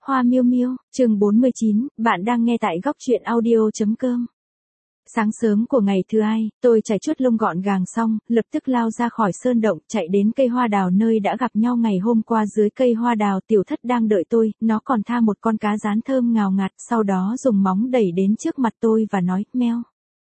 Hoa miêu miêu, chương 49, bạn đang nghe tại góc truyện audio.com. Sáng sớm của ngày thứ hai, tôi chải chuốt lông gọn gàng xong, lập tức lao ra khỏi sơn động, chạy đến cây hoa đào nơi đã gặp nhau ngày hôm qua. Dưới cây hoa đào Tiểu Thất đang đợi tôi, nó còn tha một con cá rán thơm ngào ngạt, sau đó dùng móng đẩy đến trước mặt tôi và nói, meo.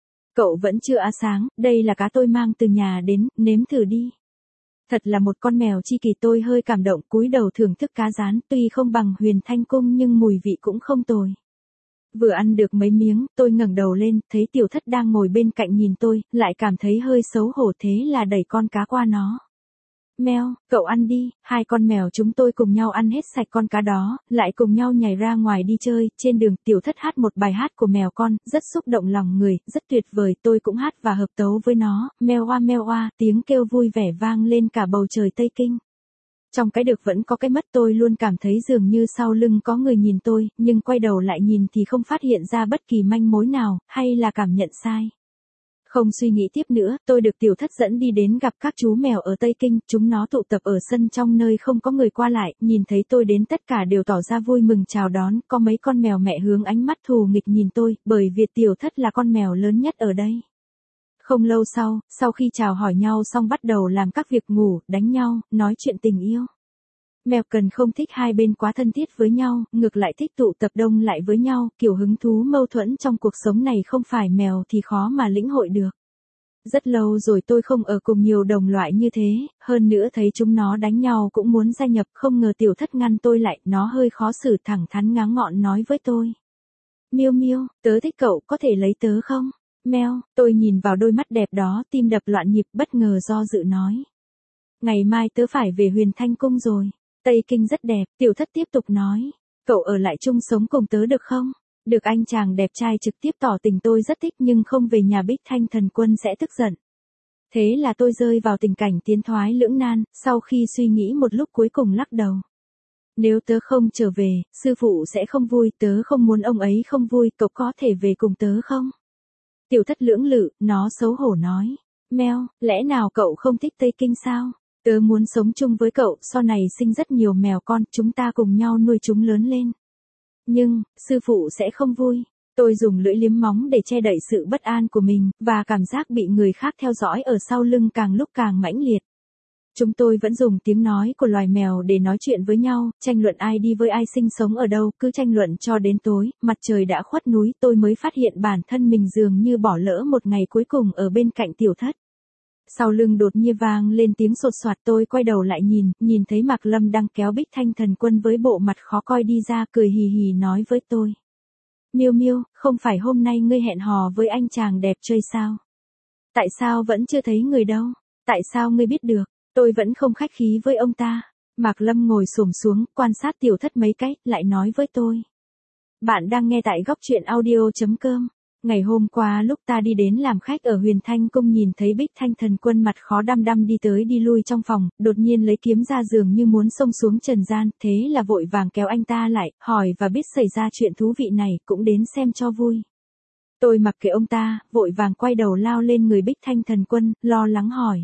Cậu vẫn chưa ăn sáng, đây là cá tôi mang từ nhà đến, nếm thử đi. Thật là một con mèo chi kỷ. Tôi hơi cảm động cúi đầu thưởng thức cá rán, tuy không bằng Huyền Thanh Cung nhưng mùi vị cũng không tồi. Vừa ăn được mấy miếng, tôi ngẩng đầu lên, thấy Tiểu Thất đang ngồi bên cạnh nhìn tôi, lại cảm thấy hơi xấu hổ, thế là đẩy con cá qua nó. Meo, cậu ăn đi. Hai con mèo chúng tôi cùng nhau ăn hết sạch con cá đó, lại cùng nhau nhảy ra ngoài đi chơi. Trên đường Tiểu Thất hát một bài hát của mèo con, rất xúc động lòng người, rất tuyệt vời. Tôi cũng hát và hợp tấu với nó, meo oa, tiếng kêu vui vẻ vang lên cả bầu trời Tây Kinh. Trong cái được vẫn có cái mất, tôi luôn cảm thấy dường như sau lưng có người nhìn tôi, nhưng quay đầu lại nhìn thì không phát hiện ra bất kỳ manh mối nào, hay là cảm nhận sai. Không suy nghĩ tiếp nữa, tôi được Tiểu Thất dẫn đi đến gặp các chú mèo ở Tây Kinh, chúng nó tụ tập ở sân trong nơi không có người qua lại, nhìn thấy tôi đến tất cả đều tỏ ra vui mừng chào đón, có mấy con mèo mẹ hướng ánh mắt thù nghịch nhìn tôi, bởi vì Tiểu Thất là con mèo lớn nhất ở đây. Không lâu sau khi chào hỏi nhau xong bắt đầu làm các việc ngủ, đánh nhau, nói chuyện tình yêu. Mèo cần không thích hai bên quá thân thiết với nhau, ngược lại thích tụ tập đông lại với nhau, kiểu hứng thú mâu thuẫn trong cuộc sống này không phải mèo thì khó mà lĩnh hội được. Rất lâu rồi tôi không ở cùng nhiều đồng loại như thế, hơn nữa thấy chúng nó đánh nhau cũng muốn gia nhập, không ngờ Tiểu Thất ngăn tôi lại, nó hơi khó xử thẳng thắn ngáng ngọn nói với tôi. Miêu miêu, tớ thích cậu, có thể lấy tớ không? Meo, tôi nhìn vào đôi mắt đẹp đó, tim đập loạn nhịp, bất ngờ do dự nói. Ngày mai tớ phải về Huyền Thanh Cung rồi. Tây Kinh rất đẹp, Tiểu Thất tiếp tục nói. Cậu ở lại chung sống cùng tớ được không? Được. Anh chàng đẹp trai trực tiếp tỏ tình tôi rất thích, nhưng không về nhà Bích Thanh Thần Quân sẽ tức giận. Thế là tôi rơi vào tình cảnh tiến thoái lưỡng nan, sau khi suy nghĩ một lúc cuối cùng lắc đầu. Nếu tớ không trở về, sư phụ sẽ không vui, tớ không muốn ông ấy không vui, cậu có thể về cùng tớ không? Tiểu Thất lưỡng lự, nó xấu hổ nói. Meo, lẽ nào cậu không thích Tây Kinh sao? Tớ muốn sống chung với cậu, sau này sinh rất nhiều mèo con, chúng ta cùng nhau nuôi chúng lớn lên. Nhưng, sư phụ sẽ không vui. Tôi dùng lưỡi liếm móng để che đậy sự bất an của mình, và cảm giác bị người khác theo dõi ở sau lưng càng lúc càng mãnh liệt. Chúng tôi vẫn dùng tiếng nói của loài mèo để nói chuyện với nhau, tranh luận ai đi với ai, sinh sống ở đâu, cứ tranh luận cho đến tối, mặt trời đã khuất núi, tôi mới phát hiện bản thân mình dường như bỏ lỡ một ngày cuối cùng ở bên cạnh Tiểu Thất. Sau lưng đột nhiên vang lên tiếng sột soạt, tôi quay đầu lại nhìn thấy Mạc Lâm đang kéo Bích Thanh Thần Quân với bộ mặt khó coi đi ra, cười hì hì nói với tôi. Miêu miêu, không phải hôm nay ngươi hẹn hò với anh chàng đẹp chơi sao? Tại sao vẫn chưa thấy người đâu? Tại sao ngươi biết được? Tôi vẫn không khách khí với ông ta. Mạc Lâm ngồi xổm xuống, quan sát Tiểu Thất mấy cái, lại nói với tôi. Bạn đang nghe tại góc truyện audio.com. Ngày hôm qua lúc ta đi đến làm khách ở Huyền Thanh Cung nhìn thấy Bích Thanh Thần Quân mặt khó đăm đăm đi tới đi lui trong phòng, đột nhiên lấy kiếm ra dường như muốn xông xuống trần gian, thế là vội vàng kéo anh ta lại, hỏi và biết xảy ra chuyện thú vị này, cũng đến xem cho vui. Tôi mặc kệ ông ta, vội vàng quay đầu lao lên người Bích Thanh Thần Quân, lo lắng hỏi.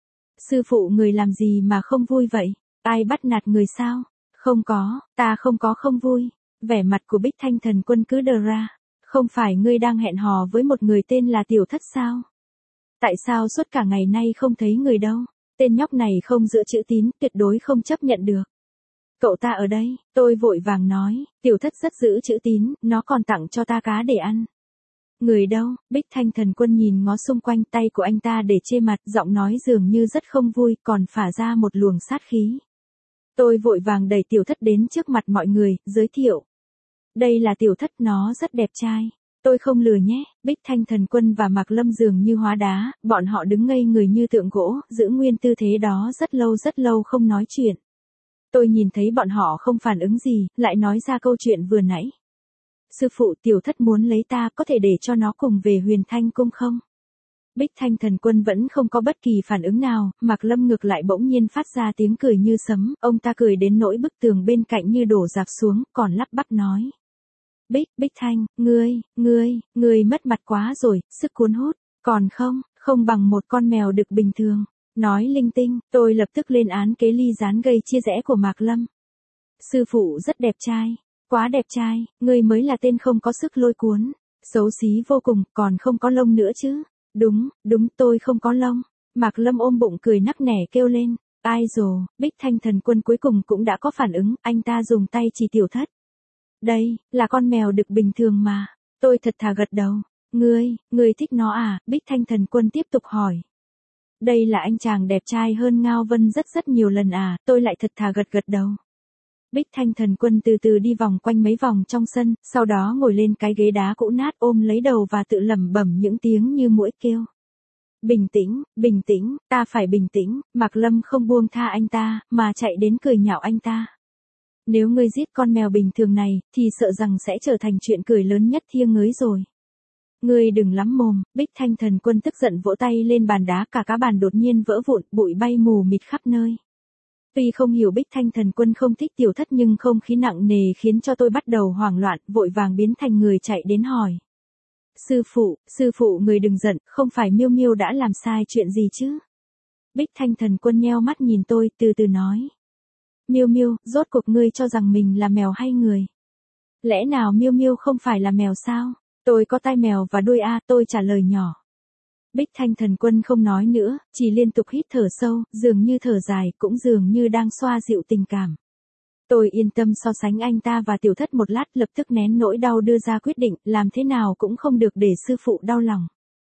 Sư phụ người làm gì mà không vui vậy? Ai bắt nạt người sao? Không có, ta không có không vui. Vẻ mặt của Bích Thanh Thần Quân cứ đờ ra. Không phải ngươi đang hẹn hò với một người tên là Tiểu Thất sao? Tại sao suốt cả ngày nay không thấy người đâu? Tên nhóc này không giữ chữ tín, tuyệt đối không chấp nhận được. Cậu ta ở đây, tôi vội vàng nói, Tiểu Thất rất giữ chữ tín, nó còn tặng cho ta cá để ăn. Người đâu? Bích Thanh Thần Quân nhìn ngó xung quanh, tay của anh ta để che mặt, giọng nói dường như rất không vui, còn phả ra một luồng sát khí. Tôi vội vàng đẩy Tiểu Thất đến trước mặt mọi người, giới thiệu. Đây là Tiểu Thất, nó rất đẹp trai. Tôi không lừa nhé. Bích Thanh Thần Quân và Mạc Lâm dường như hóa đá, bọn họ đứng ngây người như tượng gỗ, giữ nguyên tư thế đó rất lâu không nói chuyện. Tôi nhìn thấy bọn họ không phản ứng gì, lại nói ra câu chuyện vừa nãy. Sư phụ, Tiểu Thất muốn lấy ta, có thể để cho nó cùng về Huyền Thanh Cung không? Bích Thanh Thần Quân vẫn không có bất kỳ phản ứng nào, Mạc Lâm ngược lại bỗng nhiên phát ra tiếng cười như sấm, ông ta cười đến nỗi bức tường bên cạnh như đổ rạp xuống, còn lắp bắp nói. Bích Thanh, ngươi mất mặt quá rồi, sức cuốn hút, còn không bằng một con mèo đực bình thường. Nói linh tinh, tôi lập tức lên án kế ly gián gây chia rẽ của Mạc Lâm. Sư phụ rất đẹp trai. Quá đẹp trai, ngươi mới là tên không có sức lôi cuốn. Xấu xí vô cùng, còn không có lông nữa chứ. Đúng, đúng, tôi không có lông. Mạc Lâm ôm bụng cười nắc nẻ kêu lên. Ai dồ, Bích Thanh Thần Quân cuối cùng cũng đã có phản ứng, anh ta dùng tay chỉ Tiểu Thất. Đây, là con mèo đực bình thường mà. Tôi thật thà gật đầu. Ngươi thích nó à? Bích Thanh Thần Quân tiếp tục hỏi. Đây là anh chàng đẹp trai hơn Ngao Vân rất nhiều lần à? Tôi lại thật thà gật đầu. Bích Thanh Thần Quân từ từ đi vòng quanh mấy vòng trong sân, sau đó ngồi lên cái ghế đá cũ nát ôm lấy đầu và tự lẩm bẩm những tiếng như muỗi kêu. Bình tĩnh, ta phải bình tĩnh. Mạc Lâm không buông tha anh ta, mà chạy đến cười nhạo anh ta. Nếu ngươi giết con mèo bình thường này, thì sợ rằng sẽ trở thành chuyện cười lớn nhất thiêng ngới rồi. Ngươi đừng lắm mồm. Bích Thanh Thần Quân tức giận vỗ tay lên bàn đá, cả cá bàn đột nhiên vỡ vụn, bụi bay mù mịt khắp nơi. Tuy không hiểu Bích Thanh Thần Quân không thích Tiểu Thất nhưng không khí nặng nề khiến cho tôi bắt đầu hoảng loạn, vội vàng biến thành người chạy đến hỏi. Sư phụ người đừng giận, không phải Miêu Miêu đã làm sai chuyện gì chứ? Bích Thanh Thần Quân nheo mắt nhìn tôi, từ từ nói. Miêu Miêu, rốt cuộc ngươi cho rằng mình là mèo hay người? Lẽ nào Miêu Miêu không phải là mèo sao? Tôi có tai mèo và đuôi a, tôi trả lời nhỏ. Bích Thanh Thần Quân không nói nữa, chỉ liên tục hít thở sâu, dường như thở dài, cũng dường như đang xoa dịu tình cảm. Tôi yên tâm so sánh anh ta và Tiểu Thất một lát, lập tức nén nỗi đau đưa ra quyết định, làm thế nào cũng không được để sư phụ đau lòng.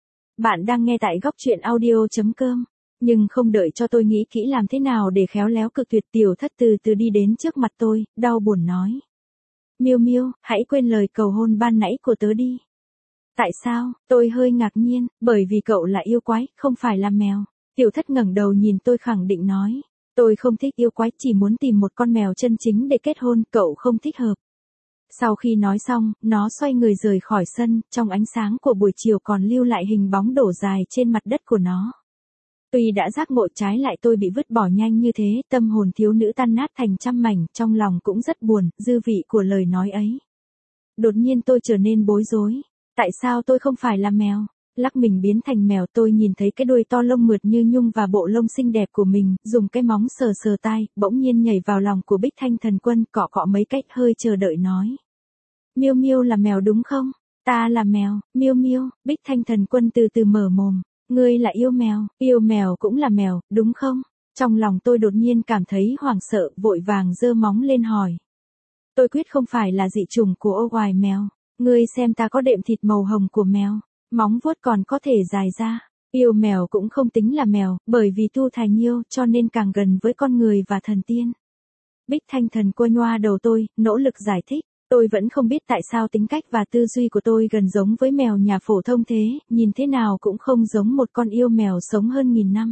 Bạn đang nghe tại góc truyện audio.com. Nhưng không đợi cho tôi nghĩ kỹ làm thế nào để khéo léo cực tuyệt, Tiểu Thất từ từ đi đến trước mặt tôi, đau buồn nói. Miêu Miêu, hãy quên lời cầu hôn ban nãy của tớ đi. Tại sao? Tôi hơi ngạc nhiên, bởi vì cậu là yêu quái, không phải là mèo. Tiểu Thất ngẩng đầu nhìn tôi khẳng định nói. Tôi không thích yêu quái, chỉ muốn tìm một con mèo chân chính để kết hôn, cậu không thích hợp. Sau khi nói xong, nó xoay người rời khỏi sân, trong ánh sáng của buổi chiều còn lưu lại hình bóng đổ dài trên mặt đất của nó. Tuy đã giác ngộ, trái lại tôi bị vứt bỏ nhanh như thế, tâm hồn thiếu nữ tan nát thành trăm mảnh, trong lòng cũng rất buồn, dư vị của lời nói ấy. Đột nhiên tôi trở nên bối rối. Tại sao tôi không phải là mèo? Lắc mình biến thành mèo, tôi nhìn thấy cái đuôi to lông mượt như nhung và bộ lông xinh đẹp của mình, dùng cái móng sờ sờ tai, bỗng nhiên nhảy vào lòng của Bích Thanh Thần Quân, cọ cọ mấy cách, hơi chờ đợi nói. Miêu Miêu là mèo đúng không? Ta là mèo. Miêu Miêu. Bích Thanh Thần Quân từ từ mở mồm. Ngươi là yêu mèo cũng là mèo, đúng không? Trong lòng tôi đột nhiên cảm thấy hoảng sợ, vội vàng giơ móng lên hỏi. Tôi quyết không phải là dị chủng của ô oài mèo. Ngươi xem ta có đệm thịt màu hồng của mèo, móng vuốt còn có thể dài ra. Yêu mèo cũng không tính là mèo, bởi vì tu thành yêu cho nên càng gần với con người và thần tiên. Bích Thanh Thần Quân nhoa đầu tôi, nỗ lực giải thích. Tôi vẫn không biết tại sao tính cách và tư duy của tôi gần giống với mèo nhà phổ thông thế, nhìn thế nào cũng không giống một con yêu mèo sống hơn 1000 năm.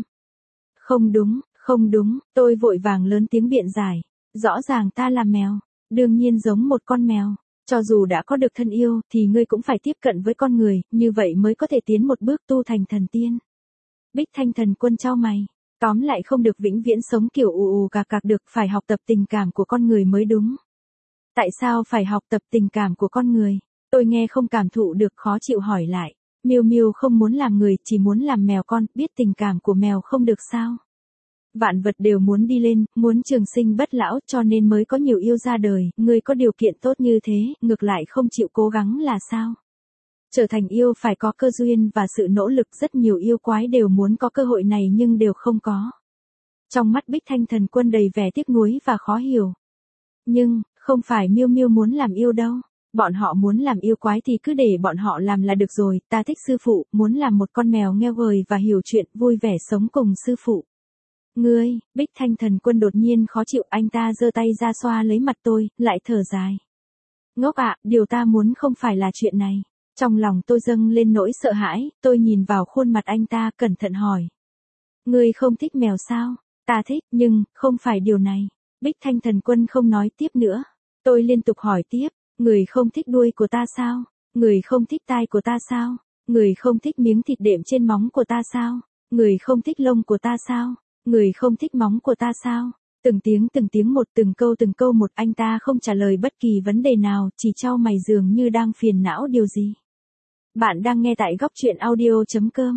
Không đúng, tôi vội vàng lớn tiếng biện giải. Rõ ràng ta là mèo, đương nhiên giống một con mèo. Cho dù đã có được thân yêu, thì ngươi cũng phải tiếp cận với con người, như vậy mới có thể tiến một bước tu thành thần tiên. Bích Thanh Thần Quân chau mày. Tóm lại không được vĩnh viễn sống kiểu ù cạc cạc được, phải học tập tình cảm của con người mới đúng. Tại sao phải học tập tình cảm của con người? Tôi nghe không cảm thụ được, khó chịu hỏi lại. Miêu Miêu không muốn làm người, chỉ muốn làm mèo con, biết tình cảm của mèo không được sao? Vạn vật đều muốn đi lên, muốn trường sinh bất lão, cho nên mới có nhiều yêu ra đời, người có điều kiện tốt như thế, ngược lại không chịu cố gắng là sao? Trở thành yêu phải có cơ duyên và sự nỗ lực, rất nhiều yêu quái đều muốn có cơ hội này nhưng đều không có. Trong mắt Bích Thanh Thần Quân đầy vẻ tiếc nuối và khó hiểu. Nhưng, không phải Miêu Miêu muốn làm yêu đâu. Bọn họ muốn làm yêu quái thì cứ để bọn họ làm là được rồi, ta thích sư phụ, muốn làm một con mèo nghe lời và hiểu chuyện, vui vẻ sống cùng sư phụ. Ngươi, Bích Thanh Thần Quân đột nhiên khó chịu, anh ta giơ tay ra xoa lấy mặt tôi, lại thở dài. Ngốc ạ, điều ta muốn không phải là chuyện này. Trong lòng tôi dâng lên nỗi sợ hãi, tôi nhìn vào khuôn mặt anh ta, cẩn thận hỏi. Ngươi không thích mèo sao? Ta thích, nhưng, không phải điều này. Bích Thanh Thần Quân không nói tiếp nữa. Tôi liên tục hỏi tiếp, người không thích đuôi của ta sao? Người không thích tai của ta sao? Người không thích miếng thịt đệm trên móng của ta sao? Người không thích lông của ta sao? Người không thích móng của ta sao? Từng tiếng một, từng câu một, anh ta không trả lời bất kỳ vấn đề nào, chỉ chau mày dường như đang phiền não điều gì. Bạn đang nghe tại góc truyện audio.com.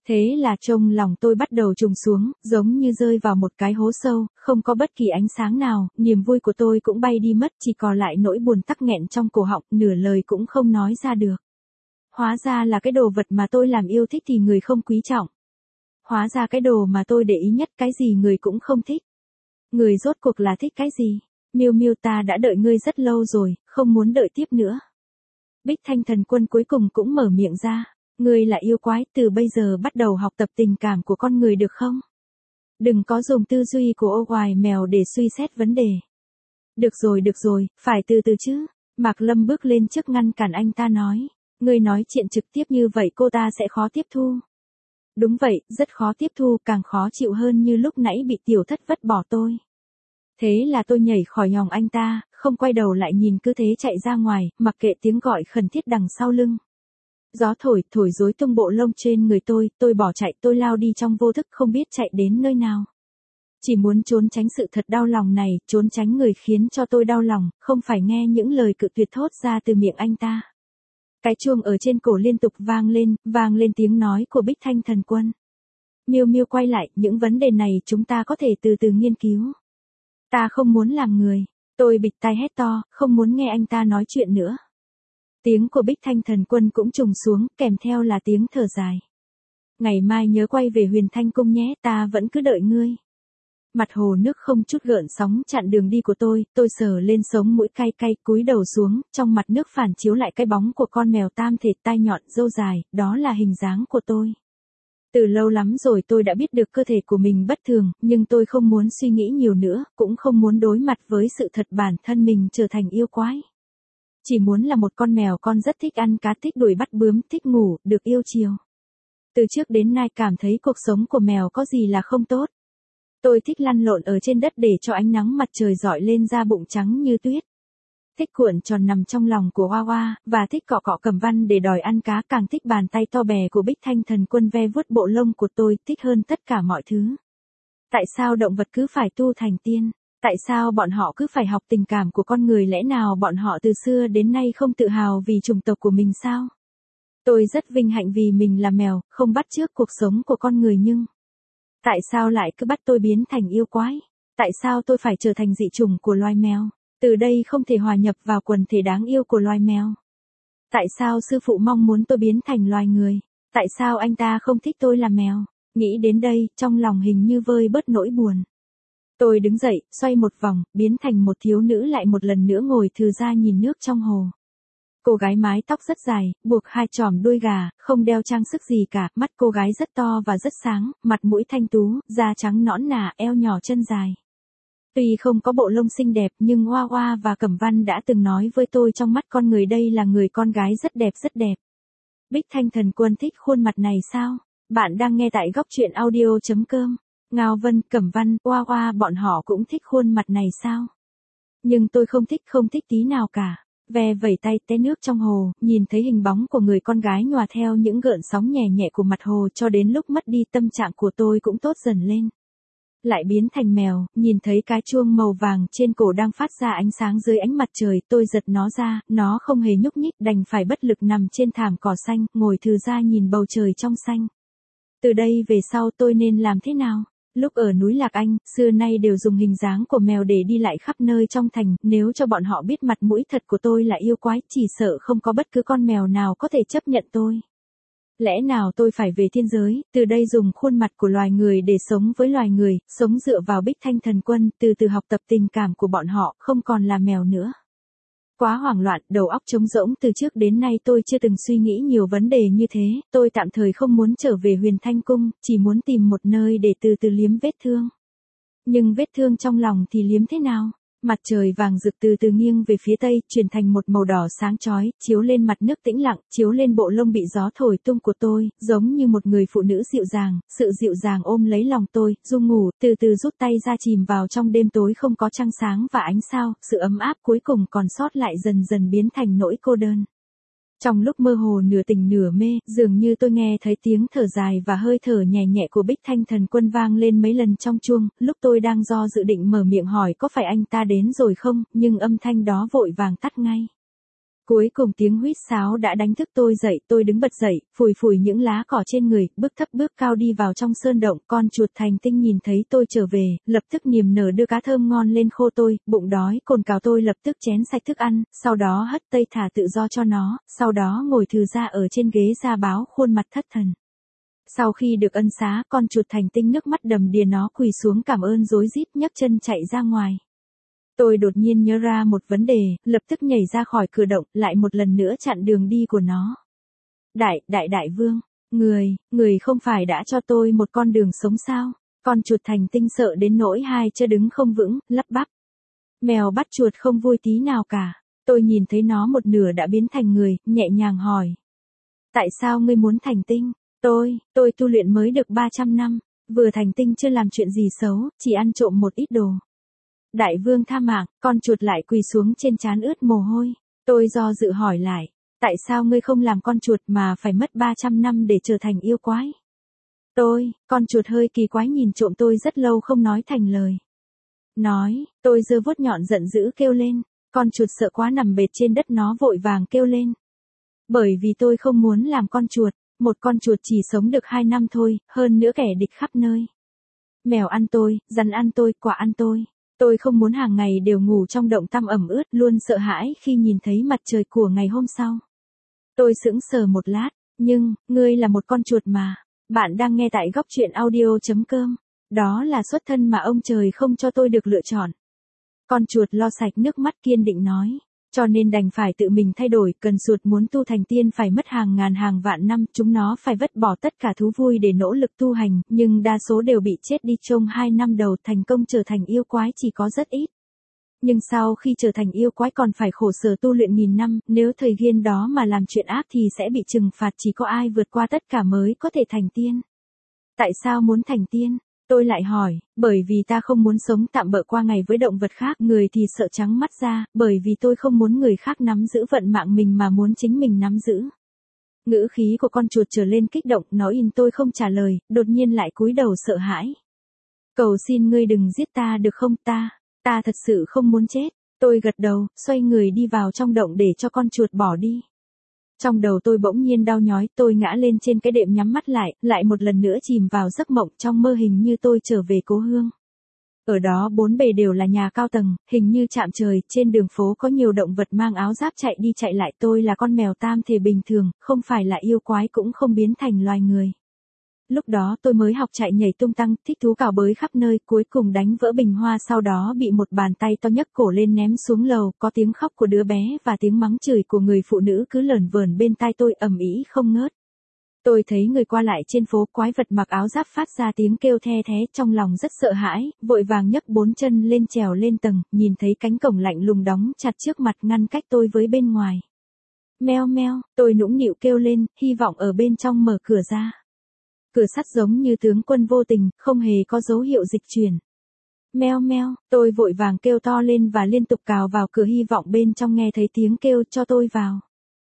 Thế là trong lòng tôi bắt đầu trùng xuống, giống như rơi vào một cái hố sâu, không có bất kỳ ánh sáng nào, niềm vui của tôi cũng bay đi mất, chỉ còn lại nỗi buồn tắc nghẹn trong cổ họng, nửa lời cũng không nói ra được. Hóa ra là cái đồ vật mà tôi làm yêu thích thì người không quý trọng. Hóa ra cái đồ mà tôi để ý nhất cái gì người cũng không thích. Người rốt cuộc là thích cái gì? Miu Miu, ta đã đợi ngươi rất lâu rồi, không muốn đợi tiếp nữa. Bích Thanh Thần Quân cuối cùng cũng mở miệng ra. Ngươi là yêu quái, từ bây giờ bắt đầu học tập tình cảm của con người được không? Đừng có dùng tư duy của ô oài mèo để suy xét vấn đề. Được rồi, phải từ từ chứ. Mạc Lâm bước lên trước ngăn cản anh ta nói. Ngươi nói chuyện trực tiếp như vậy cô ta sẽ khó tiếp thu. Đúng vậy, rất khó tiếp thu, càng khó chịu hơn như lúc nãy bị Tiểu Thất vứt bỏ tôi. Thế là tôi nhảy khỏi lòng anh ta, không quay đầu lại nhìn, cứ thế chạy ra ngoài, mặc kệ tiếng gọi khẩn thiết đằng sau lưng. Gió thổi rối tung bộ lông trên người tôi bỏ chạy, tôi lao đi trong vô thức không biết chạy đến nơi nào. Chỉ muốn trốn tránh sự thật đau lòng này, trốn tránh người khiến cho tôi đau lòng, không phải nghe những lời cự tuyệt thốt ra từ miệng anh ta. Cái chuông ở trên cổ liên tục vang lên tiếng nói của Bích Thanh Thần Quân. Miu Miu quay lại, những vấn đề này chúng ta có thể từ từ nghiên cứu. Ta không muốn làm người. Tôi bịt tai hét to, không muốn nghe anh ta nói chuyện nữa. Tiếng của Bích Thanh Thần Quân cũng trùng xuống, kèm theo là tiếng thở dài. Ngày mai nhớ quay về Huyền Thanh Cung nhé, ta vẫn cứ đợi ngươi. Mặt hồ nước không chút gợn sóng chặn đường đi của tôi sờ lên sống mũi cay cúi đầu xuống, trong mặt nước phản chiếu lại cái bóng của con mèo tam thể tai nhọn râu dài, đó là hình dáng của tôi. Từ lâu lắm rồi tôi đã biết được cơ thể của mình bất thường, nhưng tôi không muốn suy nghĩ nhiều nữa, cũng không muốn đối mặt với sự thật bản thân mình trở thành yêu quái. Chỉ muốn là một con mèo con rất thích ăn cá, thích đuổi bắt bướm, thích ngủ, được yêu chiều. Từ trước đến nay cảm thấy cuộc sống của mèo có gì là không tốt. Tôi thích lăn lộn ở trên đất để cho ánh nắng mặt trời rọi lên da bụng trắng như tuyết. Thích cuộn tròn nằm trong lòng của Hoa Hoa, và thích cọ cọ Cẩm Văn để đòi ăn cá, càng thích bàn tay to bè của Bích Thanh Thần Quân ve vuốt bộ lông của tôi, thích hơn tất cả mọi thứ. Tại sao động vật cứ phải tu thành tiên? Tại sao bọn họ cứ phải học tình cảm của con người, lẽ nào bọn họ từ xưa đến nay không tự hào vì chủng tộc của mình sao? Tôi rất vinh hạnh vì mình là mèo, không bắt chước cuộc sống của con người, nhưng tại sao lại cứ bắt tôi biến thành yêu quái? Tại sao tôi phải trở thành dị chủng của loài mèo? Từ đây không thể hòa nhập vào quần thể đáng yêu của loài mèo. Tại sao sư phụ mong muốn tôi biến thành loài người? Tại sao anh ta không thích tôi là mèo? Nghĩ đến đây, trong lòng hình như vơi bớt nỗi buồn. Tôi đứng dậy, xoay một vòng, biến thành một thiếu nữ, lại một lần nữa ngồi thừ ra nhìn nước trong hồ. Cô gái mái tóc rất dài, buộc hai chòm đuôi gà, không đeo trang sức gì cả, mắt cô gái rất to và rất sáng, mặt mũi thanh tú, da trắng nõn nà, eo nhỏ chân dài. Tuy không có bộ lông xinh đẹp nhưng Hoa Hoa và Cẩm Văn đã từng nói với tôi trong mắt con người đây là người con gái rất đẹp rất đẹp. Bích Thanh Thần Quân thích khuôn mặt này sao? Bạn đang nghe tại góc truyện audio.com. Ngao Vân, Cẩm Văn, Hoa Hoa bọn họ cũng thích khuôn mặt này sao? Nhưng tôi không thích tí nào cả. Ve vẩy tay té nước trong hồ, nhìn thấy hình bóng của người con gái nhòa theo những gợn sóng nhẹ nhẹ của mặt hồ, cho đến lúc mất đi tâm trạng của tôi cũng tốt dần lên. Lại biến thành mèo, nhìn thấy cái chuông màu vàng trên cổ đang phát ra ánh sáng dưới ánh mặt trời, tôi giật nó ra, nó không hề nhúc nhích, đành phải bất lực nằm trên thảm cỏ xanh, ngồi thừ ra nhìn bầu trời trong xanh. Từ đây về sau tôi nên làm thế nào? Lúc ở núi Lạc Anh, xưa nay đều dùng hình dáng của mèo để đi lại khắp nơi trong thành, nếu cho bọn họ biết mặt mũi thật của tôi là yêu quái, chỉ sợ không có bất cứ con mèo nào có thể chấp nhận tôi. Lẽ nào tôi phải về thiên giới, từ đây dùng khuôn mặt của loài người để sống với loài người, sống dựa vào Bích Thanh Thần Quân, từ từ học tập tình cảm của bọn họ, không còn là mèo nữa. Quá hoảng loạn, đầu óc trống rỗng, từ trước đến nay tôi chưa từng suy nghĩ nhiều vấn đề như thế, tôi tạm thời không muốn trở về Huyền Thanh Cung, chỉ muốn tìm một nơi để từ từ liếm vết thương. Nhưng vết thương trong lòng thì liếm thế nào? Mặt trời vàng rực từ từ nghiêng về phía tây, chuyển thành một màu đỏ sáng chói, chiếu lên mặt nước tĩnh lặng, chiếu lên bộ lông bị gió thổi tung của tôi, giống như một người phụ nữ dịu dàng, sự dịu dàng ôm lấy lòng tôi, ru ngủ, từ từ rút tay ra chìm vào trong đêm tối không có trăng sáng và ánh sao, sự ấm áp cuối cùng còn sót lại dần dần biến thành nỗi cô đơn. Trong lúc mơ hồ nửa tỉnh nửa mê, dường như tôi nghe thấy tiếng thở dài và hơi thở nhẹ nhẹ của Bích Thanh Thần Quân vang lên mấy lần trong chuông, lúc tôi đang do dự định mở miệng hỏi có phải anh ta đến rồi không, nhưng âm thanh đó vội vàng tắt ngay. Cuối cùng tiếng huýt sáo đã đánh thức tôi dậy, tôi đứng bật dậy, phủi phủi những lá cỏ trên người, bước thấp bước cao đi vào trong sơn động. Con chuột thành tinh nhìn thấy tôi trở về, lập tức niềm nở đưa cá thơm ngon lên khô tôi, bụng đói, cồn cào tôi lập tức chén sạch thức ăn, sau đó hất tây thả tự do cho nó, sau đó ngồi thừ ra ở trên ghế da báo khuôn mặt thất thần. Sau khi được ân xá, con chuột thành tinh nước mắt đầm đìa nó quỳ xuống cảm ơn rối rít nhấc chân chạy ra ngoài. Tôi đột nhiên nhớ ra một vấn đề, lập tức nhảy ra khỏi cửa động, lại một lần nữa chặn đường đi của nó. Đại vương, người không phải đã cho tôi một con đường sống sao? Con chuột thành tinh sợ đến nỗi hai chân đứng không vững, lắp bắp. Mèo bắt chuột không vui tí nào cả. Tôi nhìn thấy nó một nửa đã biến thành người, nhẹ nhàng hỏi. Tại sao ngươi muốn thành tinh? Tôi tu luyện mới được 300 năm, vừa thành tinh chưa làm chuyện gì xấu, chỉ ăn trộm một ít đồ. Đại vương tha mạng, con chuột lại quỳ xuống trên trán ướt mồ hôi. Tôi do dự hỏi lại, tại sao ngươi không làm con chuột mà phải mất 300 năm để trở thành yêu quái? Con chuột hơi kỳ quái nhìn trộm tôi rất lâu không nói thành lời. Tôi giơ vuốt nhọn giận dữ kêu lên, con chuột sợ quá nằm bệt trên đất nó vội vàng kêu lên. Bởi vì tôi không muốn làm con chuột, một con chuột chỉ sống được 2 năm thôi, hơn nữa kẻ địch khắp nơi. Mèo ăn tôi, rắn ăn tôi, quả ăn tôi. Tôi không muốn hàng ngày đều ngủ trong động tăm ẩm ướt, luôn sợ hãi khi nhìn thấy mặt trời của ngày hôm sau. Tôi sững sờ một lát, nhưng, ngươi là một con chuột mà. Bạn đang nghe tại góc truyện audio.com. Đó là xuất thân mà ông trời không cho tôi được lựa chọn. Con chuột lo sạch nước mắt kiên định nói. Cho nên đành phải tự mình thay đổi, cần chuột muốn tu thành tiên phải mất hàng ngàn hàng vạn năm, chúng nó phải vứt bỏ tất cả thú vui để nỗ lực tu hành, nhưng đa số đều bị chết đi trong 2 năm đầu thành công trở thành yêu quái chỉ có rất ít. Nhưng sau khi trở thành yêu quái còn phải khổ sở tu luyện nghìn năm, nếu thời gian đó mà làm chuyện ác thì sẽ bị trừng phạt, chỉ có ai vượt qua tất cả mới có thể thành tiên. Tại sao muốn thành tiên? Tôi lại hỏi, bởi vì ta không muốn sống tạm bợ qua ngày với động vật khác, người thì sợ trắng mắt ra, bởi vì tôi không muốn người khác nắm giữ vận mạng mình mà muốn chính mình nắm giữ. Ngữ khí của con chuột trở lên kích động, nó in tôi không trả lời, đột nhiên lại cúi đầu sợ hãi. Cầu xin ngươi đừng giết ta được không, ta thật sự không muốn chết. Tôi gật đầu, xoay người đi vào trong động để cho con chuột bỏ đi. Trong đầu tôi bỗng nhiên đau nhói, tôi ngã lên trên cái đệm nhắm mắt lại một lần nữa chìm vào giấc mộng, trong mơ hình như tôi trở về cố hương. Ở đó bốn bề đều là nhà cao tầng, hình như chạm trời, trên đường phố có nhiều động vật mang áo giáp chạy đi chạy lại, tôi là con mèo tam thể bình thường, không phải là yêu quái cũng không biến thành loài người. Lúc đó tôi mới học chạy nhảy tung tăng, thích thú cào bới khắp nơi, cuối cùng đánh vỡ bình hoa, sau đó bị một bàn tay to nhấc cổ lên ném xuống lầu, có tiếng khóc của đứa bé và tiếng mắng chửi của người phụ nữ cứ lởn vởn bên tai tôi ầm ĩ không ngớt. Tôi thấy người qua lại trên phố, quái vật mặc áo giáp phát ra tiếng kêu the thé, trong lòng rất sợ hãi, vội vàng nhấc 4 chân lên trèo lên tầng, nhìn thấy cánh cổng lạnh lùng đóng chặt trước mặt ngăn cách tôi với bên ngoài. Meo meo, tôi nũng nịu kêu lên, hy vọng ở bên trong mở cửa ra. Cửa sắt giống như tướng quân vô tình, không hề có dấu hiệu dịch chuyển. Meo meo, tôi vội vàng kêu to lên và liên tục cào vào cửa, hy vọng bên trong nghe thấy tiếng kêu cho tôi vào.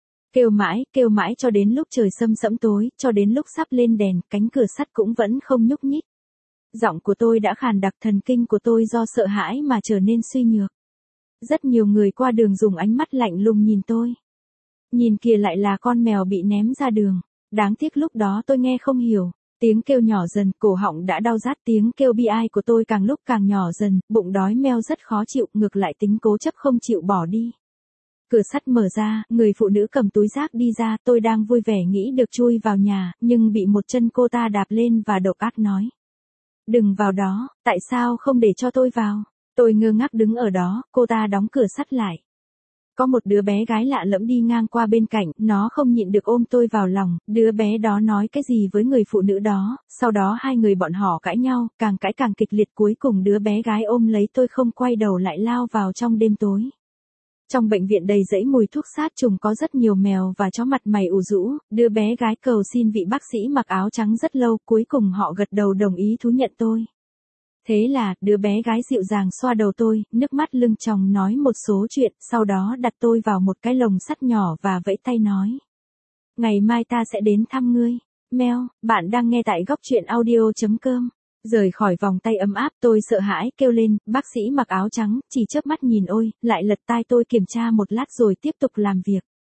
Kêu mãi cho đến lúc trời sâm sẫm tối, cho đến lúc sắp lên đèn, cánh cửa sắt cũng vẫn không nhúc nhích. Giọng của tôi đã khàn đặc, thần kinh của tôi do sợ hãi mà trở nên suy nhược. Rất nhiều người qua đường dùng ánh mắt lạnh lùng nhìn tôi. Nhìn kìa, lại là con mèo bị ném ra đường. Đáng tiếc lúc đó tôi nghe không hiểu. Tiếng kêu nhỏ dần, cổ họng đã đau rát, tiếng kêu bi ai của tôi càng lúc càng nhỏ dần, bụng đói meo rất khó chịu, ngược lại tính cố chấp không chịu bỏ đi. Cửa sắt mở ra, người phụ nữ cầm túi rác đi ra, tôi đang vui vẻ nghĩ được chui vào nhà, nhưng bị một chân cô ta đạp lên và độc ác nói. Đừng vào đó, tại sao không để cho tôi vào? Tôi ngơ ngác đứng ở đó, cô ta đóng cửa sắt lại. Có một đứa bé gái lạ lẫm đi ngang qua bên cạnh, nó không nhịn được ôm tôi vào lòng, đứa bé đó nói cái gì với người phụ nữ đó, sau đó hai người bọn họ cãi nhau, càng cãi càng kịch liệt, cuối cùng đứa bé gái ôm lấy tôi không quay đầu lại lao vào trong đêm tối. Trong bệnh viện đầy dẫy mùi thuốc sát trùng, có rất nhiều mèo và chó mặt mày ủ rũ, đứa bé gái cầu xin vị bác sĩ mặc áo trắng rất lâu, cuối cùng họ gật đầu đồng ý thú nhận tôi. Thế là, đứa bé gái dịu dàng xoa đầu tôi, nước mắt lưng tròng nói một số chuyện, sau đó đặt tôi vào một cái lồng sắt nhỏ và vẫy tay nói. Ngày mai ta sẽ đến thăm ngươi. Meo, bạn đang nghe tại góc truyện audio.com. Rời khỏi vòng tay ấm áp, tôi sợ hãi kêu lên, bác sĩ mặc áo trắng, chỉ chớp mắt nhìn ôi, lại lật tai tôi kiểm tra một lát rồi tiếp tục làm việc.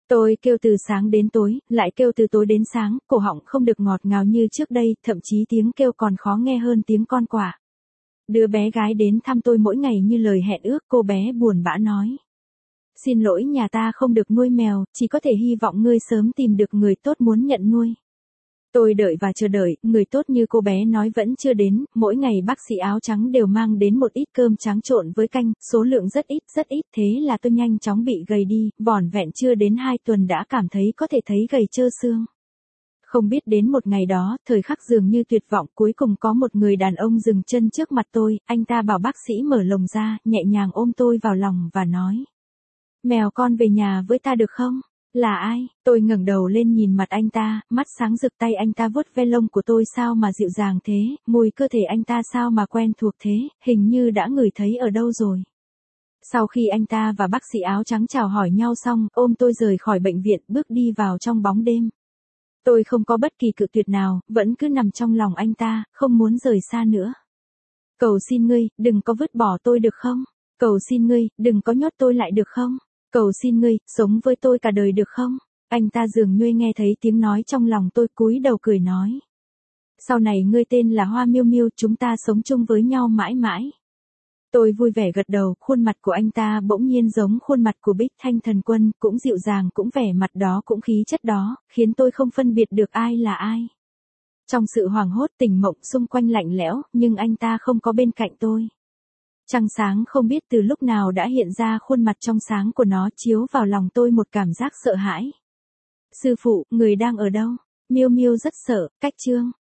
Tôi kêu từ sáng đến tối, lại kêu từ tối đến sáng, cổ họng không được ngọt ngào như trước đây, thậm chí tiếng kêu còn khó nghe hơn tiếng con quạ. Đứa bé gái đến thăm tôi mỗi ngày như lời hẹn ước, cô bé buồn bã nói. Xin lỗi, nhà ta không được nuôi mèo, chỉ có thể hy vọng ngươi sớm tìm được người tốt muốn nhận nuôi. Tôi đợi và chờ đợi, người tốt như cô bé nói vẫn chưa đến, mỗi ngày bác sĩ áo trắng đều mang đến một ít cơm trắng trộn với canh, số lượng rất ít, thế là tôi nhanh chóng bị gầy đi, vỏn vẹn chưa đến 2 tuần đã cảm thấy có thể thấy gầy trơ xương. Không biết đến một ngày đó, thời khắc dường như tuyệt vọng, cuối cùng có một người đàn ông dừng chân trước mặt tôi, anh ta bảo bác sĩ mở lồng ra, nhẹ nhàng ôm tôi vào lòng và nói. Mèo con về nhà với ta được không? Là ai? Tôi ngẩng đầu lên nhìn mặt anh ta, mắt sáng rực, tay anh ta vuốt ve lông của tôi sao mà dịu dàng thế, mùi cơ thể anh ta sao mà quen thuộc thế, hình như đã ngửi thấy ở đâu rồi. Sau khi anh ta và bác sĩ áo trắng chào hỏi nhau xong, ôm tôi rời khỏi bệnh viện, bước đi vào trong bóng đêm. Tôi không có bất kỳ cự tuyệt nào, vẫn cứ nằm trong lòng anh ta, không muốn rời xa nữa. Cầu xin ngươi, đừng có vứt bỏ tôi được không? Cầu xin ngươi, đừng có nhốt tôi lại được không? Cầu xin ngươi, sống với tôi cả đời được không? Anh ta dường như nghe thấy tiếng nói trong lòng tôi, cúi đầu cười nói. Sau này ngươi tên là Hoa Miêu Miêu, chúng ta sống chung với nhau mãi mãi. Tôi vui vẻ gật đầu, khuôn mặt của anh ta bỗng nhiên giống khuôn mặt của Bích Thanh Thần Quân, cũng dịu dàng, cũng vẻ mặt đó, cũng khí chất đó, khiến tôi không phân biệt được ai là ai. Trong sự hoảng hốt tỉnh mộng, xung quanh lạnh lẽo, nhưng anh ta không có bên cạnh tôi. Trăng sáng không biết từ lúc nào đã hiện ra, khuôn mặt trong sáng của nó chiếu vào lòng tôi một cảm giác sợ hãi. Sư phụ, người đang ở đâu? Miêu Miêu rất sợ, cách Trương.